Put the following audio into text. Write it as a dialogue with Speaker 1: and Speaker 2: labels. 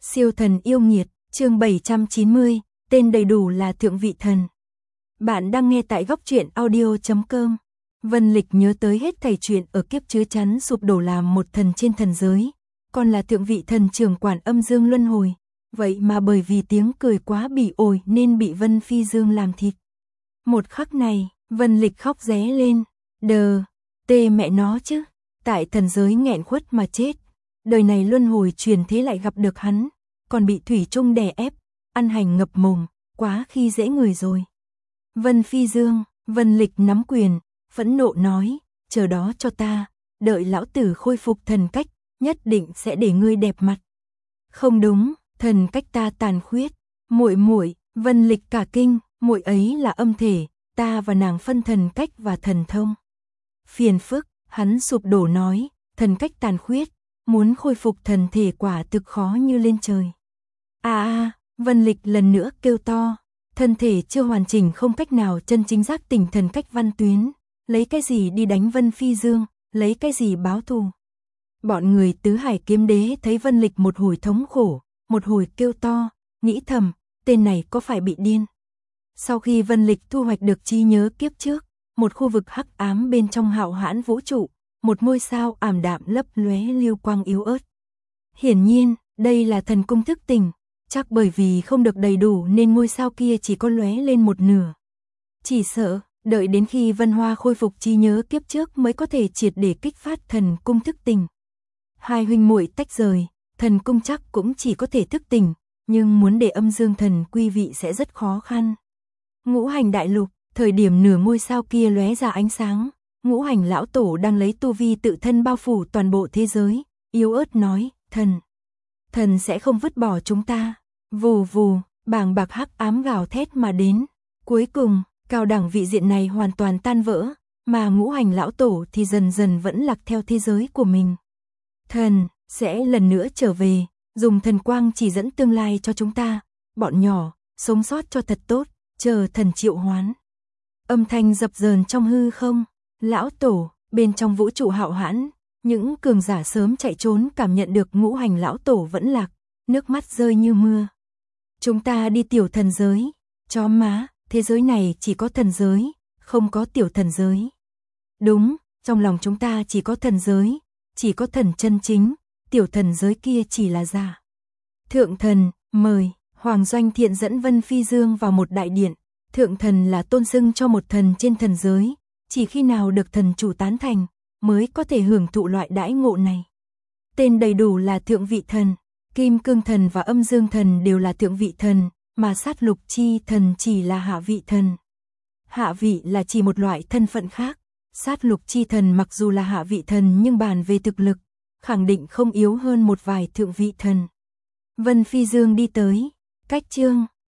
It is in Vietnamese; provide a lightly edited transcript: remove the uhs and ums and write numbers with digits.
Speaker 1: Siêu thần yêu nghiệt, chương 790, tên đầy đủ là Thượng Vị Thần. Bạn đang nghe tại góc truyện audio.com. Vân Lịch nhớ tới hết thảy chuyện ở kiếp chứa chắn sụp đổ làm một thần trên thần giới, còn là Thượng Vị Thần trưởng quản âm dương luân hồi. Vậy mà bởi vì tiếng cười quá bỉ ổi nên bị Vân Phi Dương làm thịt. Một khắc này, Vân Lịch khóc ré lên. Tê mẹ nó chứ, tại thần giới nghẹn khuất mà chết. Đời này luân hồi truyền thế lại gặp được hắn, còn bị thủy chung đè ép, ăn hành ngập mồm, quá khi dễ người rồi. Vân Phi Dương, Vân Lịch nắm quyền, phẫn nộ nói, chờ đó cho ta, đợi lão tử khôi phục thần cách, nhất định sẽ để ngươi đẹp mặt. Không đúng, thần cách ta tàn khuyết, muội, Vân Lịch cả kinh, muội ấy là âm thể, ta và nàng phân thần cách và thần thông. Phiền phức, hắn sụp đổ nói, thần cách tàn khuyết, muốn khôi phục thần thể quả thực khó như lên trời. Vân Lịch lần nữa kêu to, thân thể chưa hoàn chỉnh không cách nào chân chính giác tỉnh thần cách văn tuyến, lấy cái gì đi đánh Vân Phi Dương, lấy cái gì báo thù. Bọn người tứ hải kiếm đế thấy Vân Lịch một hồi thống khổ, một hồi kêu to, nghĩ thầm, tên này có phải bị điên. Sau khi Vân Lịch thu hoạch được trí nhớ kiếp trước, một khu vực hắc ám bên trong hạo hãn vũ trụ, một ngôi sao ảm đạm lấp lóe lưu quang yếu ớt. Hiển nhiên, đây là thần cung thức tỉnh, chắc bởi vì không được đầy đủ nên ngôi sao kia chỉ có lóe lên một nửa. Chỉ sợ, đợi đến khi Vân Hoa khôi phục trí nhớ kiếp trước mới có thể triệt để kích phát thần cung thức tỉnh. Hai huynh muội tách rời, thần cung chắc cũng chỉ có thể thức tỉnh, nhưng muốn để âm dương thần quy vị sẽ rất khó khăn. Ngũ hành đại lục, thời điểm nửa ngôi sao kia lóe ra ánh sáng, Ngũ hành lão tổ đang lấy tu vi tự thân bao phủ toàn bộ thế giới, yếu ớt nói, thần sẽ không vứt bỏ chúng ta. Vù vù, bàng bạc hắc ám gào thét mà đến. Cuối cùng, cao đẳng vị diện này hoàn toàn tan vỡ, mà ngũ hành lão tổ thì dần dần vẫn lạc theo thế giới của mình. Thần sẽ lần nữa trở về, dùng thần quang chỉ dẫn tương lai cho chúng ta, bọn nhỏ, sống sót cho thật tốt, chờ thần triệu hoán. Âm thanh dập dờn trong hư không. Lão tổ, bên trong vũ trụ hạo hãn, những cường giả sớm chạy trốn cảm nhận được ngũ hành lão tổ vẫn lạc, nước mắt rơi như mưa. Chúng ta đi tiểu thần giới, chó má, thế giới này chỉ có thần giới, không có tiểu thần giới. Đúng, trong lòng chúng ta chỉ có thần giới, chỉ có thần chân chính, tiểu thần giới kia chỉ là giả. Thượng thần, mời, Hoàng Doanh Thiện dẫn Vân Phi Dương vào một đại điện, thượng thần là tôn xưng cho một thần trên thần giới. Chỉ khi nào được thần chủ tán thành, mới có thể hưởng thụ loại đãi ngộ này. Tên đầy đủ là Thượng Vị Thần, Kim Cương Thần và Âm Dương Thần đều là Thượng Vị Thần, mà Sát Lục Chi Thần chỉ là Hạ Vị Thần. Hạ vị là chỉ một loại thân phận khác, Sát Lục Chi Thần mặc dù là Hạ Vị Thần nhưng bàn về thực lực, khẳng định không yếu hơn một vài Thượng Vị Thần. Vân Phi Dương đi tới, cách chương